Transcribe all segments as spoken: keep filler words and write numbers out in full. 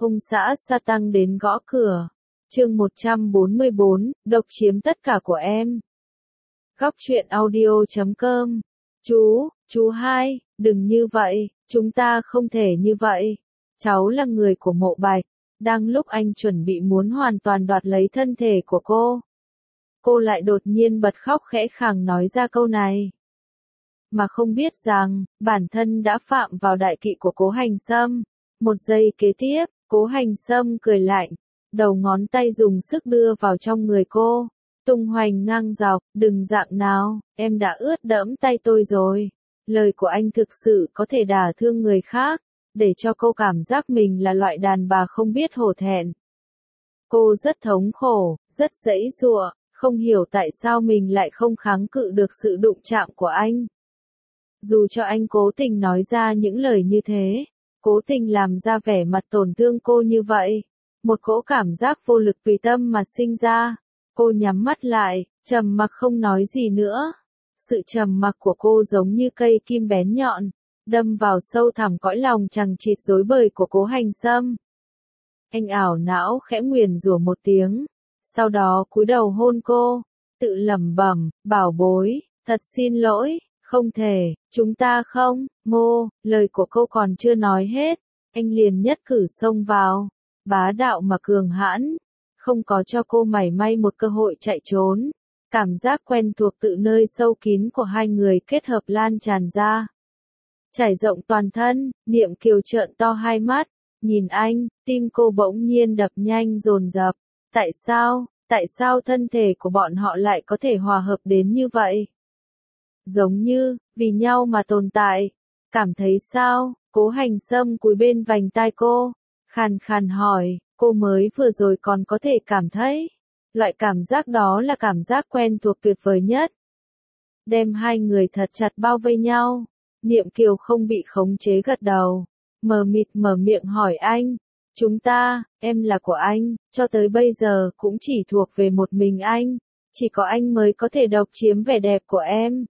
Ông xã sa tăng đến gõ cửa. Chương một trăm bốn mươi bốn, độc chiếm tất cả của em. Góc truyện audio chấm com. Chú, chú hai, đừng như vậy, chúng ta không thể như vậy. Cháu là người của Mộ Bạch. Đang lúc anh chuẩn bị muốn hoàn toàn đoạt lấy thân thể của cô, cô lại đột nhiên bật khóc khẽ khàng nói ra câu này. Mà không biết rằng, bản thân đã phạm vào đại kỵ của Cố Hành Sâm. Một giây kế tiếp, Cố Hành Sâm cười lạnh, đầu ngón tay dùng sức đưa vào trong người cô, tung hoành ngang dọc, đừng dạng nào, em đã ướt đẫm tay tôi rồi. Lời của anh thực sự có thể đả thương người khác, để cho cô cảm giác mình là loại đàn bà không biết hổ thẹn. Cô rất thống khổ, rất giãy giụa, không hiểu tại sao mình lại không kháng cự được sự đụng chạm của anh. Dù cho anh cố tình nói ra những lời như thế, cố tình làm ra vẻ mặt tổn thương cô như vậy, một cỗ cảm giác vô lực tùy tâm mà sinh ra. Cô nhắm mắt lại, trầm mặc không nói gì nữa. Sự trầm mặc của cô giống như cây kim bén nhọn, đâm vào sâu thẳm cõi lòng chằng chịt rối bời của Cố Hành Sâm. Anh ảo não khẽ nguyền rủa một tiếng, sau đó cúi đầu hôn cô, tự lẩm bẩm, bảo bối, thật xin lỗi, không thể, chúng ta không, Ngô, lời của cô còn chưa nói hết, anh liền nhất cử xông vào, bá đạo mà cường hãn, không có cho cô mảy may một cơ hội chạy trốn. Cảm giác quen thuộc tự nơi sâu kín của hai người kết hợp lan tràn ra, trải rộng toàn thân. Niệm Kiều trợn to hai mắt, nhìn anh, tim cô bỗng nhiên đập nhanh dồn dập. Tại sao, tại sao thân thể của bọn họ lại có thể hòa hợp đến như vậy? Giống như, vì nhau mà tồn tại. Cảm thấy sao? Cố Hành Sâm cúi bên vành tai cô, khàn khàn hỏi, cô mới vừa rồi còn có thể cảm thấy. Loại cảm giác đó là cảm giác quen thuộc tuyệt vời nhất. Đem hai người thật chặt bao vây nhau. Niệm Kiều không bị khống chế gật đầu, mờ mịt mở miệng hỏi anh, chúng ta, em là của anh, cho tới bây giờ cũng chỉ thuộc về một mình anh, chỉ có anh mới có thể độc chiếm vẻ đẹp của em.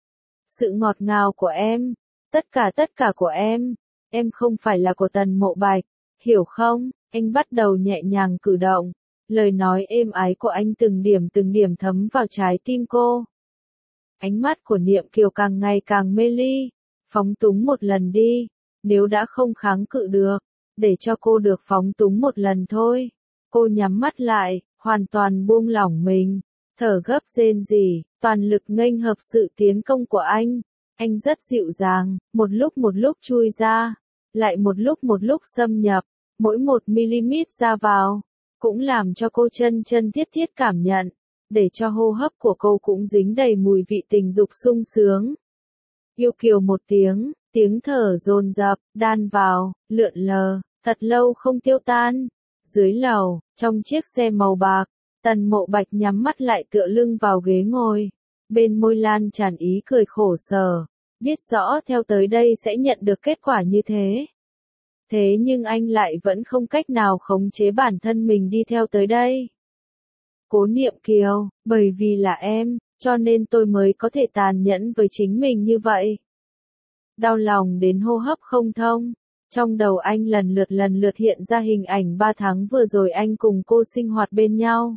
Sự ngọt ngào của em, tất cả tất cả của em, em không phải là của Tần Mộ Bạch, hiểu không? Anh bắt đầu nhẹ nhàng cử động, lời nói êm ái của anh từng điểm từng điểm thấm vào trái tim cô. Ánh mắt của Niệm Kiều càng ngày càng mê ly, phóng túng một lần đi, nếu đã không kháng cự được, để cho cô được phóng túng một lần thôi. Cô nhắm mắt lại, hoàn toàn buông lỏng mình, thở gấp rên rỉ, toàn lực nghênh hợp sự tiến công của anh. Anh rất dịu dàng, một lúc một lúc chui ra, lại một lúc một lúc xâm nhập, mỗi một mi-li-mét ra vào, cũng làm cho cô chân chân thiết thiết cảm nhận, để cho hô hấp của cô cũng dính đầy mùi vị tình dục sung sướng. Yêu kiều một tiếng, tiếng thở dồn dập, đan vào, lượn lờ, thật lâu không tiêu tan. Dưới lầu, trong chiếc xe màu bạc, Tần Mộ Bạch nhắm mắt lại tựa lưng vào ghế ngồi, bên môi lan tràn ý cười khổ sở, biết rõ theo tới đây sẽ nhận được kết quả như thế. Thế nhưng anh lại vẫn không cách nào khống chế bản thân mình đi theo tới đây. Cố Niệm Kiều, bởi vì là em, cho nên tôi mới có thể tàn nhẫn với chính mình như vậy. Đau lòng đến hô hấp không thông, trong đầu anh lần lượt lần lượt hiện ra hình ảnh ba tháng vừa rồi anh cùng cô sinh hoạt bên nhau.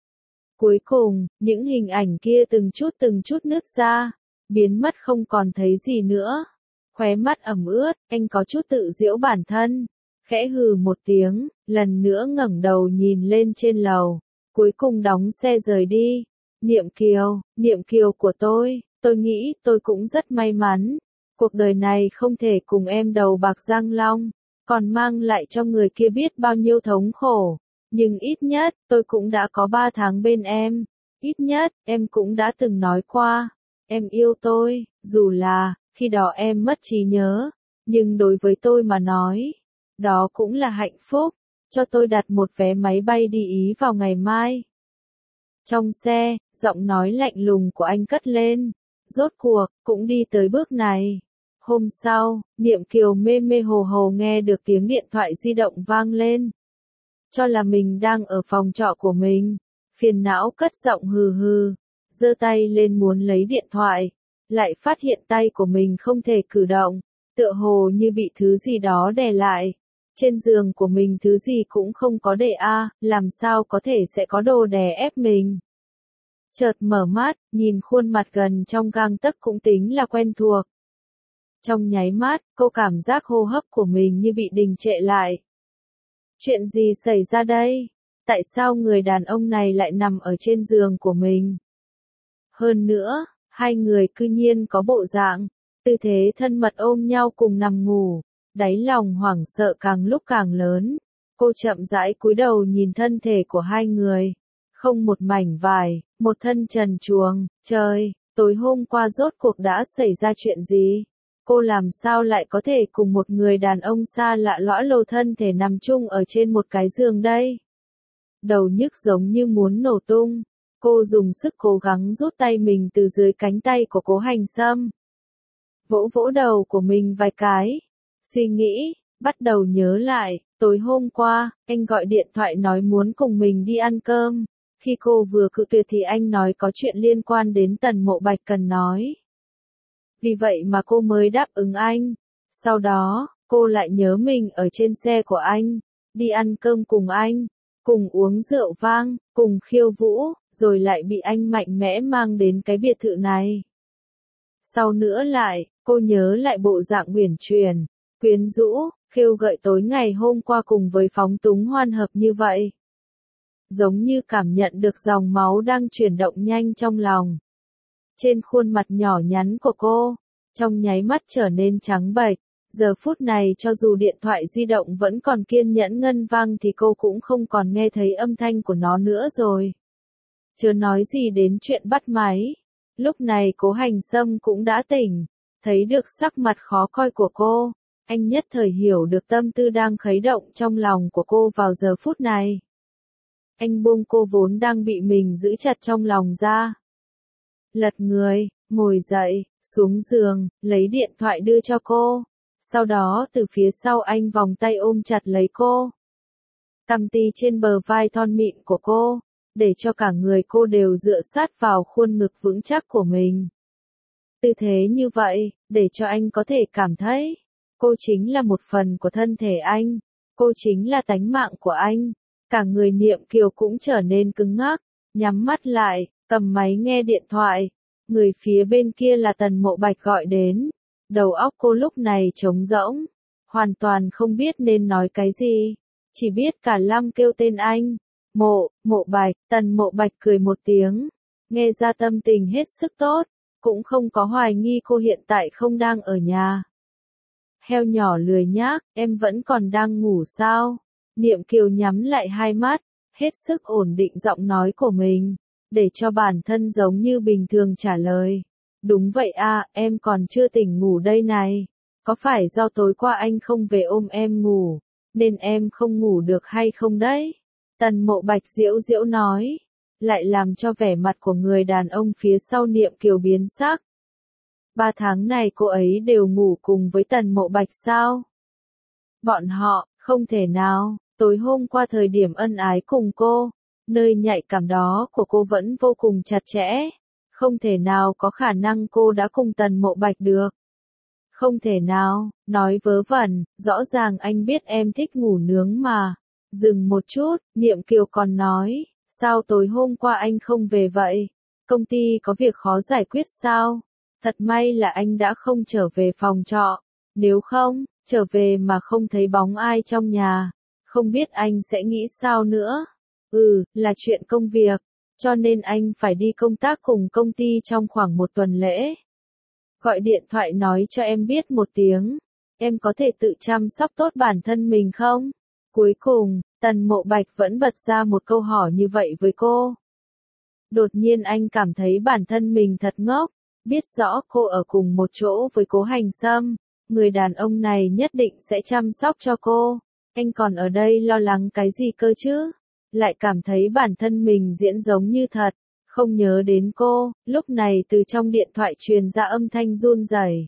Cuối cùng, những hình ảnh kia từng chút từng chút nứt ra, biến mất không còn thấy gì nữa. Khóe mắt ẩm ướt, anh có chút tự giễu bản thân, khẽ hừ một tiếng, lần nữa ngẩng đầu nhìn lên trên lầu, cuối cùng đóng xe rời đi. Niệm Kiều, Niệm Kiều của tôi, tôi nghĩ tôi cũng rất may mắn, cuộc đời này không thể cùng em đầu bạc răng long, còn mang lại cho người kia biết bao nhiêu thống khổ, nhưng ít nhất, tôi cũng đã có ba tháng bên em, ít nhất, em cũng đã từng nói qua, em yêu tôi, dù là, khi đó em mất trí nhớ, nhưng đối với tôi mà nói, đó cũng là hạnh phúc, cho tôi đặt một vé máy bay đi Ý vào ngày mai. Trong xe, giọng nói lạnh lùng của anh cất lên, rốt cuộc, cũng đi tới bước này. Hôm sau, Niệm Kiều mê mê hồ hồ nghe được tiếng điện thoại di động vang lên. Cho là mình đang ở phòng trọ của mình, phiền não cất giọng hừ hừ, giơ tay lên muốn lấy điện thoại, lại phát hiện tay của mình không thể cử động, tựa hồ như bị thứ gì đó đè lại. Trên giường của mình thứ gì cũng không có để a, làm sao có thể sẽ có đồ đè ép mình. Chợt mở mắt, nhìn khuôn mặt gần trong gang tấc cũng tính là quen thuộc. Trong nháy mắt, cô cảm giác hô hấp của mình như bị đình trệ lại. Chuyện gì xảy ra đây? Tại sao người đàn ông này lại nằm ở trên giường của mình? Hơn nữa, hai người cư nhiên có bộ dạng, tư thế thân mật ôm nhau cùng nằm ngủ, đáy lòng hoảng sợ càng lúc càng lớn. Cô chậm rãi cúi đầu nhìn thân thể của hai người. Không một mảnh vải, một thân trần truồng, trời, tối hôm qua rốt cuộc đã xảy ra chuyện gì? Cô làm sao lại có thể cùng một người đàn ông xa lạ lõa lồ thân thể nằm chung ở trên một cái giường đây? Đầu nhức giống như muốn nổ tung. Cô dùng sức cố gắng rút tay mình từ dưới cánh tay của Cố Hành Sâm. Vỗ vỗ đầu của mình vài cái. Suy nghĩ, bắt đầu nhớ lại, tối hôm qua, anh gọi điện thoại nói muốn cùng mình đi ăn cơm. Khi cô vừa cự tuyệt thì anh nói có chuyện liên quan đến Tần Mộ Bạch cần nói. Vì vậy mà cô mới đáp ứng anh. Sau đó, cô lại nhớ mình ở trên xe của anh, đi ăn cơm cùng anh, cùng uống rượu vang, cùng khiêu vũ, rồi lại bị anh mạnh mẽ mang đến cái biệt thự này. Sau nữa lại, cô nhớ lại bộ dạng uyển chuyển, quyến rũ, khêu gợi tối ngày hôm qua cùng với phóng túng hoan hợp như vậy. Giống như cảm nhận được dòng máu đang chuyển động nhanh trong lòng. Trên khuôn mặt nhỏ nhắn của cô, trong nháy mắt trở nên trắng bệch. Giờ phút này cho dù điện thoại di động vẫn còn kiên nhẫn ngân vang thì cô cũng không còn nghe thấy âm thanh của nó nữa rồi. Chớ nói gì đến chuyện bắt máy. Lúc này Cố Hành Sâm cũng đã tỉnh, thấy được sắc mặt khó coi của cô. Anh nhất thời hiểu được tâm tư đang khuấy động trong lòng của cô vào giờ phút này. Anh buông cô vốn đang bị mình giữ chặt trong lòng ra. Lật người, ngồi dậy, xuống giường, lấy điện thoại đưa cho cô. Sau đó từ phía sau anh vòng tay ôm chặt lấy cô. Cằm tì trên bờ vai thon mịn của cô, để cho cả người cô đều dựa sát vào khuôn ngực vững chắc của mình. Tư thế như vậy, để cho anh có thể cảm thấy, cô chính là một phần của thân thể anh, cô chính là tánh mạng của anh. Cả người Niệm Kiều cũng trở nên cứng ngắc, nhắm mắt lại, cầm máy nghe điện thoại. Người phía bên kia là Tần Mộ Bạch gọi đến. Đầu óc cô lúc này trống rỗng, hoàn toàn không biết nên nói cái gì, chỉ biết cả lăm kêu tên anh. Mộ, Mộ Bạch, Tần Mộ Bạch cười một tiếng, nghe ra tâm tình hết sức tốt, cũng không có hoài nghi cô hiện tại không đang ở nhà. Heo nhỏ lười nhác, em vẫn còn đang ngủ sao? Niệm Kiều nhắm lại hai mắt, hết sức ổn định giọng nói của mình, để cho bản thân giống như bình thường trả lời. Đúng vậy à, em còn chưa tỉnh ngủ đây này. Có phải do tối qua anh không về ôm em ngủ, nên em không ngủ được hay không đấy? Tần Mộ Bạch giễu giễu nói, lại làm cho vẻ mặt của người đàn ông phía sau Niệm Kiều biến sắc. Ba tháng này cô ấy đều ngủ cùng với Tần Mộ Bạch sao? Bọn họ, không thể nào, tối hôm qua thời điểm ân ái cùng cô, nơi nhạy cảm đó của cô vẫn vô cùng chặt chẽ. Không thể nào có khả năng cô đã cùng Tần Mộ Bạch được. Không thể nào, nói vớ vẩn, rõ ràng anh biết em thích ngủ nướng mà. Dừng một chút, Niệm Kiều còn nói, sao tối hôm qua anh không về vậy? Công ty có việc khó giải quyết sao? Thật may là anh đã không trở về phòng trọ. Nếu không, trở về mà không thấy bóng ai trong nhà, không biết anh sẽ nghĩ sao nữa. Ừ, là chuyện công việc. Cho nên anh phải đi công tác cùng công ty trong khoảng một tuần lễ. Gọi điện thoại nói cho em biết một tiếng. Em có thể tự chăm sóc tốt bản thân mình không? Cuối cùng, Tần Mộ Bạch vẫn bật ra một câu hỏi như vậy với cô. Đột nhiên anh cảm thấy bản thân mình thật ngốc. Biết rõ cô ở cùng một chỗ với Cố Hành Sâm. Người đàn ông này nhất định sẽ chăm sóc cho cô. Anh còn ở đây lo lắng cái gì cơ chứ? Lại cảm thấy bản thân mình diễn giống như thật, không nhớ đến cô. Lúc này từ trong điện thoại truyền ra âm thanh run rẩy.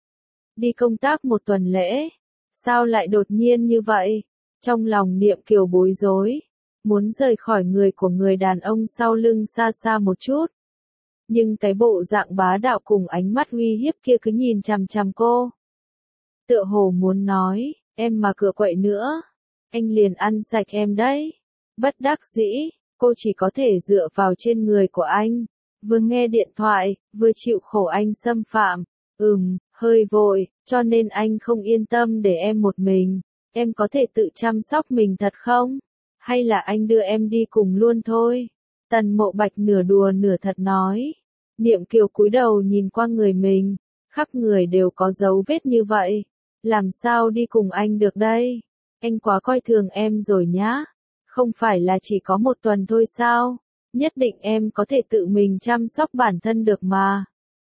Đi công tác một tuần lễ, sao lại đột nhiên như vậy? Trong lòng Niệm Kiều bối rối, muốn rời khỏi người của người đàn ông sau lưng xa xa một chút. Nhưng cái bộ dạng bá đạo cùng ánh mắt uy hiếp kia cứ nhìn chằm chằm cô. Tựa hồ muốn nói, em mà cựa quậy nữa, anh liền ăn sạch em đấy. Bất đắc dĩ, cô chỉ có thể dựa vào trên người của anh. Vừa nghe điện thoại, vừa chịu khổ anh xâm phạm. Ừm, hơi vội, cho nên anh không yên tâm để em một mình. Em có thể tự chăm sóc mình thật không? Hay là anh đưa em đi cùng luôn thôi? Tần Mộ Bạch nửa đùa nửa thật nói. Niệm Kiều cúi đầu nhìn qua người mình, khắp người đều có dấu vết như vậy. Làm sao đi cùng anh được đây? Anh quá coi thường em rồi nhá. Không phải là chỉ có một tuần thôi sao? Nhất định em có thể tự mình chăm sóc bản thân được mà.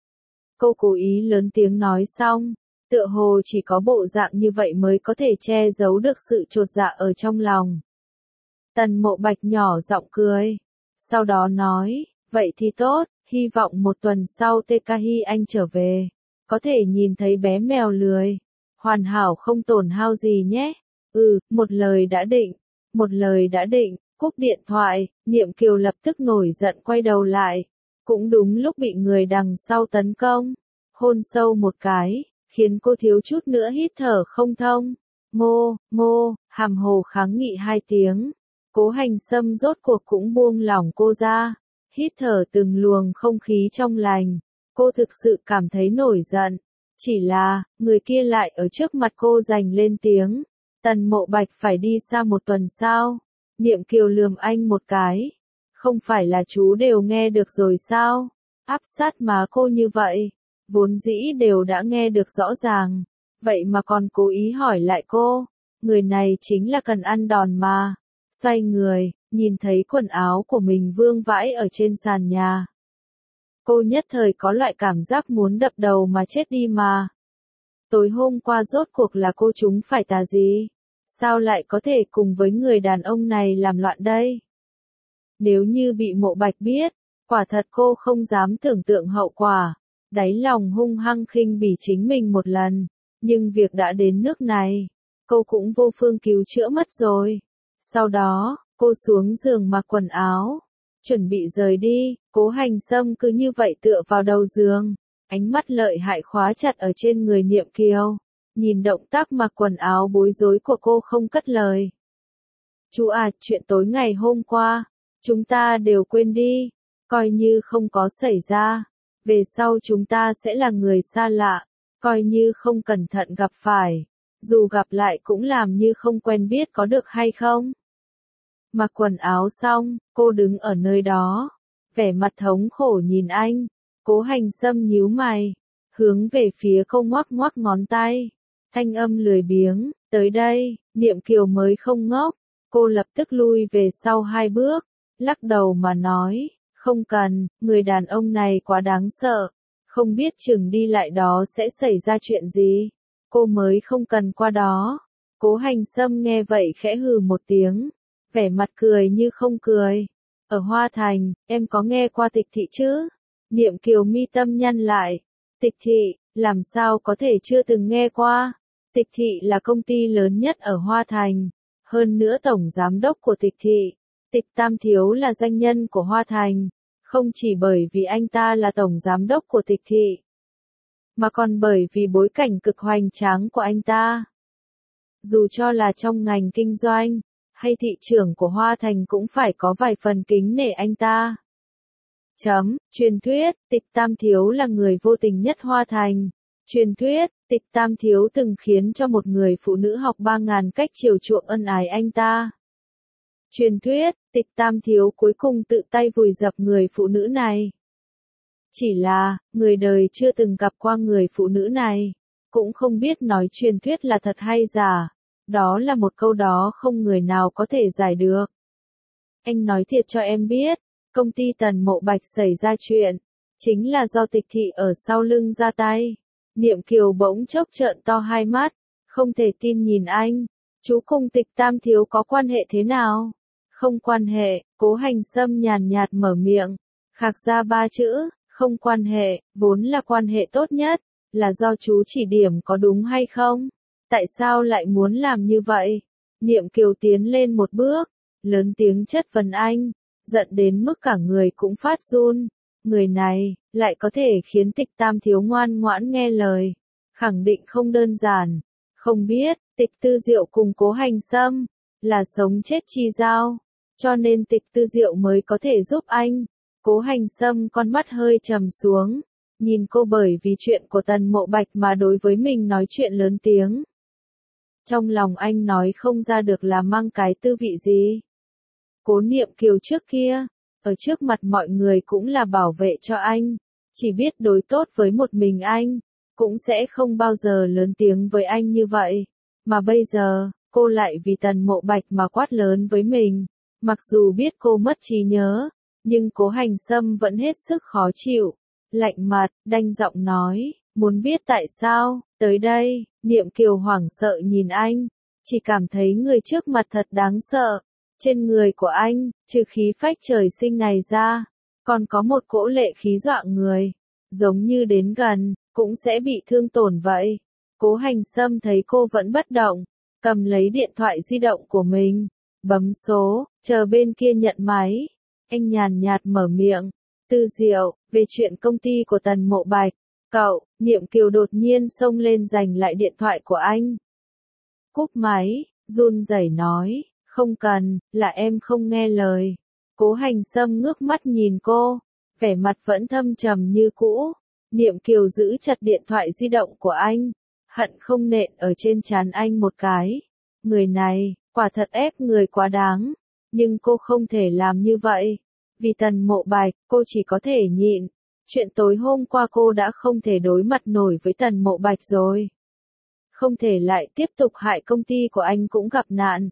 Cô cố ý lớn tiếng nói xong, tựa hồ chỉ có bộ dạng như vậy mới có thể che giấu được sự chột dạ ở trong lòng. Tần Mộ Bạch nhỏ giọng cười, sau đó nói, vậy thì tốt, hy vọng một tuần sau Tekahi anh trở về, có thể nhìn thấy bé mèo lười, hoàn hảo không tổn hao gì nhé. Ừ, một lời đã định, một lời đã định. Cúp điện thoại, Niệm Kiều lập tức nổi giận quay đầu lại, cũng đúng lúc bị người đằng sau tấn công, hôn sâu một cái, khiến cô thiếu chút nữa hít thở không thông. Ngô, ngô, hàm hồ kháng nghị hai tiếng, Cố Hành Sâm rốt cuộc cũng buông lỏng cô ra, hít thở từng luồng không khí trong lành, cô thực sự cảm thấy nổi giận, chỉ là, người kia lại ở trước mặt cô giành lên tiếng, Tần Mộ Bạch phải đi xa một tuần sao? Niệm Kiều lườm anh một cái. Không phải là chú đều nghe được rồi sao? Áp sát má cô như vậy. Vốn dĩ đều đã nghe được rõ ràng. Vậy mà còn cố ý hỏi lại cô. Người này chính là cần ăn đòn mà. Xoay người, nhìn thấy quần áo của mình vương vãi ở trên sàn nhà. Cô nhất thời có loại cảm giác muốn đập đầu mà chết đi mà. Tối hôm qua rốt cuộc là cô chúng phải tà gì? Sao lại có thể cùng với người đàn ông này làm loạn đây? Nếu như bị Mộ Bạch biết, quả thật cô không dám tưởng tượng hậu quả, đáy lòng hung hăng khinh bỉ chính mình một lần, nhưng việc đã đến nước này, cô cũng vô phương cứu chữa mất rồi. Sau đó, cô xuống giường mặc quần áo, chuẩn bị rời đi, Cố Hành Sâm cứ như vậy tựa vào đầu giường, ánh mắt lợi hại khóa chặt ở trên người Niệm Kiều. Nhìn động tác mặc quần áo bối rối của cô không cất lời. Chú à, chuyện tối ngày hôm qua, chúng ta đều quên đi, coi như không có xảy ra. Về sau chúng ta sẽ là người xa lạ, coi như không cẩn thận gặp phải. Dù gặp lại cũng làm như không quen biết có được hay không. Mặc quần áo xong, cô đứng ở nơi đó, vẻ mặt thống khổ nhìn anh. Cố Hành Sâm nhíu mày, hướng về phía cô ngoắc ngoắc ngón tay. Thanh âm lười biếng, tới đây, Niệm Kiều mới không ngốc, cô lập tức lui về sau hai bước, lắc đầu mà nói, không cần, người đàn ông này quá đáng sợ, không biết chừng đi lại đó sẽ xảy ra chuyện gì, cô mới không cần qua đó. Cố Hành Sâm nghe vậy khẽ hừ một tiếng, vẻ mặt cười như không cười. Ở Hoa Thành, em có nghe qua Tịch Thị chứ? Niệm Kiều mi tâm nhăn lại, Tịch Thị, làm sao có thể chưa từng nghe qua? Tịch Thị là công ty lớn nhất ở Hoa Thành, hơn nữa tổng giám đốc của Tịch Thị, Tịch Tam Thiếu là danh nhân của Hoa Thành, không chỉ bởi vì anh ta là tổng giám đốc của Tịch Thị, mà còn bởi vì bối cảnh cực hoành tráng của anh ta. Dù cho là trong ngành kinh doanh, hay thị trưởng của Hoa Thành cũng phải có vài phần kính nể anh ta. Chấm, truyền thuyết, Tịch Tam Thiếu là người vô tình nhất Hoa Thành. Truyền thuyết, Tịch Tam Thiếu từng khiến cho một người phụ nữ học ba ngàn cách chiều chuộng ân ái anh ta. Truyền thuyết, Tịch Tam Thiếu cuối cùng tự tay vùi dập người phụ nữ này. Chỉ là, người đời chưa từng gặp qua người phụ nữ này, cũng không biết nói truyền thuyết là thật hay giả. Đó là một câu đó không người nào có thể giải được. Anh nói thiệt cho em biết, công ty Tần Mộ Bạch xảy ra chuyện, chính là do Tịch Thị ở sau lưng ra tay. Niệm Kiều bỗng chốc trợn to hai mắt, không thể tin nhìn anh. Chú cùng Tịch Tam Thiếu có quan hệ thế nào? Không quan hệ, Cố Hành Sâm nhàn nhạt mở miệng, khạc ra ba chữ, không quan hệ, vốn là quan hệ tốt nhất, là do chú chỉ điểm có đúng hay không? Tại sao lại muốn làm như vậy? Niệm Kiều tiến lên một bước, lớn tiếng chất vấn anh, giận đến mức cả người cũng phát run. Người này, lại có thể khiến Tịch Tam Thiếu ngoan ngoãn nghe lời. Khẳng định không đơn giản. Không biết, Tịch Tư Diệu cùng Cố Hành Sâm, là sống chết chi giao, cho nên Tịch Tư Diệu mới có thể giúp anh. Cố Hành Sâm con mắt hơi trầm xuống, nhìn cô bởi vì chuyện của Tần Mộ Bạch mà đối với mình nói chuyện lớn tiếng. Trong lòng anh nói không ra được là mang cái tư vị gì. Cố Niệm Kiều trước kia, ở trước mặt mọi người cũng là bảo vệ cho anh, chỉ biết đối tốt với một mình anh, cũng sẽ không bao giờ lớn tiếng với anh như vậy. Mà bây giờ, cô lại vì Tần Mộ Bạch mà quát lớn với mình. Mặc dù biết cô mất trí nhớ, nhưng Cố Hành Sâm vẫn hết sức khó chịu. Lạnh mặt, đanh giọng nói, muốn biết tại sao, tới đây, Niệm Kiều hoảng sợ nhìn anh, chỉ cảm thấy người trước mặt thật đáng sợ. Trên người của anh, trừ khí phách trời sinh này ra, còn có một cỗ lệ khí dọa người, giống như đến gần, cũng sẽ bị thương tổn vậy. Cố Hành Sâm thấy cô vẫn bất động, cầm lấy điện thoại di động của mình, bấm số, chờ bên kia nhận máy. Anh nhàn nhạt mở miệng, Tư Diệu, về chuyện công ty của Tần Mộ Bạch, cậu, Niệm Kiều đột nhiên xông lên giành lại điện thoại của anh. Cúp máy, run rẩy nói, không cần, là em không nghe lời. Cố Hành Sâm ngước mắt nhìn cô, vẻ mặt vẫn thâm trầm như cũ. Niệm Kiều giữ chặt điện thoại di động của anh, hận không nện ở trên trán anh một cái. Người này, quả thật ép người quá đáng, nhưng cô không thể làm như vậy. Vì Tần Mộ Bạch, cô chỉ có thể nhịn. Chuyện tối hôm qua cô đã không thể đối mặt nổi với Tần Mộ Bạch rồi. Không thể lại tiếp tục hại công ty của anh cũng gặp nạn.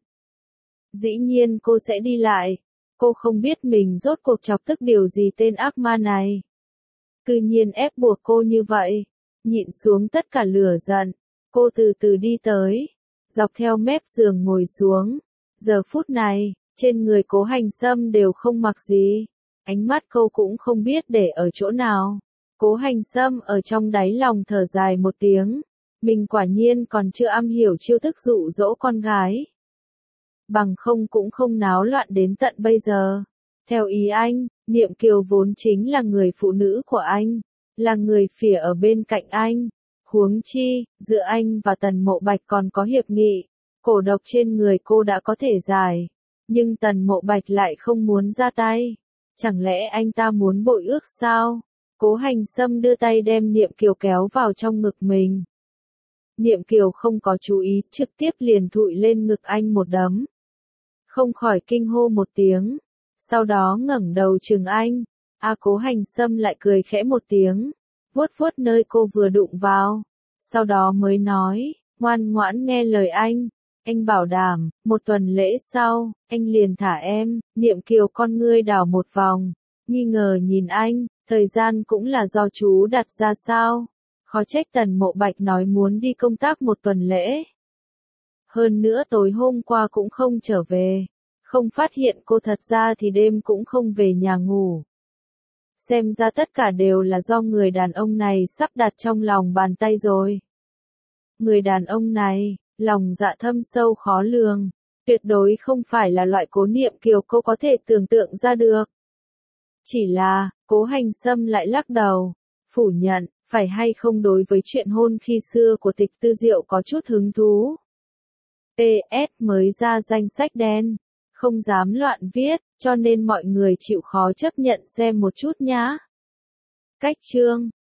Dĩ nhiên cô sẽ đi lại. Cô không biết mình rốt cuộc chọc tức điều gì tên ác ma này. Cư nhiên ép buộc cô như vậy. Nhịn xuống tất cả lửa giận. Cô từ từ đi tới. Dọc theo mép giường ngồi xuống. Giờ phút này, trên người Cố Hành Sâm đều không mặc gì. Ánh mắt cô cũng không biết để ở chỗ nào. Cố Hành Sâm ở trong đáy lòng thở dài một tiếng. Mình quả nhiên còn chưa am hiểu chiêu thức dụ dỗ con gái. Bằng không cũng không náo loạn đến tận bây giờ. Theo ý anh, Niệm Kiều vốn chính là người phụ nữ của anh, là người phỉa ở bên cạnh anh. Huống chi, giữa anh và Tần Mộ Bạch còn có hiệp nghị, cổ độc trên người cô đã có thể giải. Nhưng Tần Mộ Bạch lại không muốn ra tay. Chẳng lẽ anh ta muốn bội ước sao? Cố Hành Sâm đưa tay đem Niệm Kiều kéo vào trong ngực mình. Niệm Kiều không có chú ý, trực tiếp liền thụi lên ngực anh một đấm. Không khỏi kinh hô một tiếng. Sau đó ngẩng đầu trừng anh. A Cố Hành Sâm lại cười khẽ một tiếng, vuốt vuốt nơi cô vừa đụng vào. Sau đó mới nói, ngoan ngoãn nghe lời anh. Anh bảo đảm, một tuần lễ sau, anh liền thả em. Niệm Kiều con ngươi đảo một vòng, nghi ngờ nhìn anh, thời gian cũng là do chú đặt ra sao? Khó trách Tần Mộ Bạch nói muốn đi công tác một tuần lễ. Hơn nữa tối hôm qua cũng không trở về, không phát hiện cô thật ra thì đêm cũng không về nhà ngủ. Xem ra tất cả đều là do người đàn ông này sắp đặt trong lòng bàn tay rồi. Người đàn ông này, lòng dạ thâm sâu khó lường, tuyệt đối không phải là loại Cố Niệm Kiều cô có thể tưởng tượng ra được. Chỉ là, Cố Hành Sâm lại lắc đầu, phủ nhận, phải hay không đối với chuyện hôn khi xưa của Tịch Tư Diệu có chút hứng thú. pê ét mới ra danh sách đen, không dám loạn viết, cho nên mọi người chịu khó chấp nhận xem một chút nhá. Cách chương